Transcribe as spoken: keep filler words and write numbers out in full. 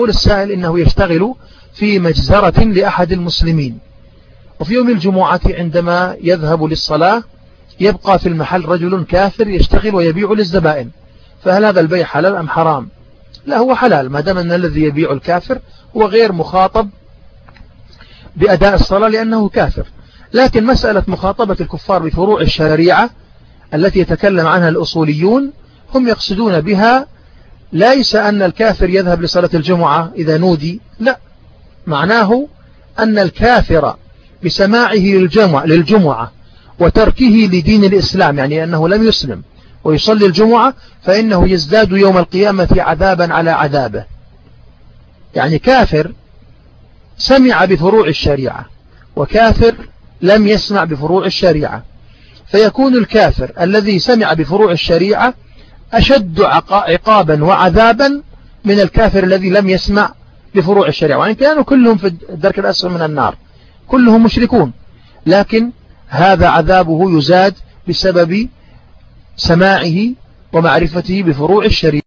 السائل إنه يشتغل في مجزرة لأحد المسلمين، وفي يوم الجمعة عندما يذهب للصلاة يبقى في المحل رجل كافر يشتغل ويبيع للزبائن، فهل هذا البيع حلال أم حرام؟ لا، هو حلال ما دام أن الذي يبيع الكافر هو غير مخاطب بأداء الصلاة لأنه كافر. لكن مسألة مخاطبة الكفار بفروع الشريعة التي يتكلم عنها الأصوليون هم يقصدون بها ليس أن الكافر يذهب لصلاة الجمعة إذا نودي، لا، معناه أن الكافر بسماعه للجمعة, للجمعة وتركه لدين الإسلام، يعني أنه لم يسلم ويصلي الجمعة، فإنه يزداد يوم القيامة عذابا على عذابه. يعني كافر سمع بفروع الشريعة وكافر لم يسمع بفروع الشريعة، فيكون الكافر الذي سمع بفروع الشريعة أشد عقابا وعذابا من الكافر الذي لم يسمع بفروع الشريعة، وإن كانوا كلهم في الدرك الأسفل من النار، كلهم مشركون، لكن هذا عذابه يزاد بسبب سماعه ومعرفته بفروع الشريعة.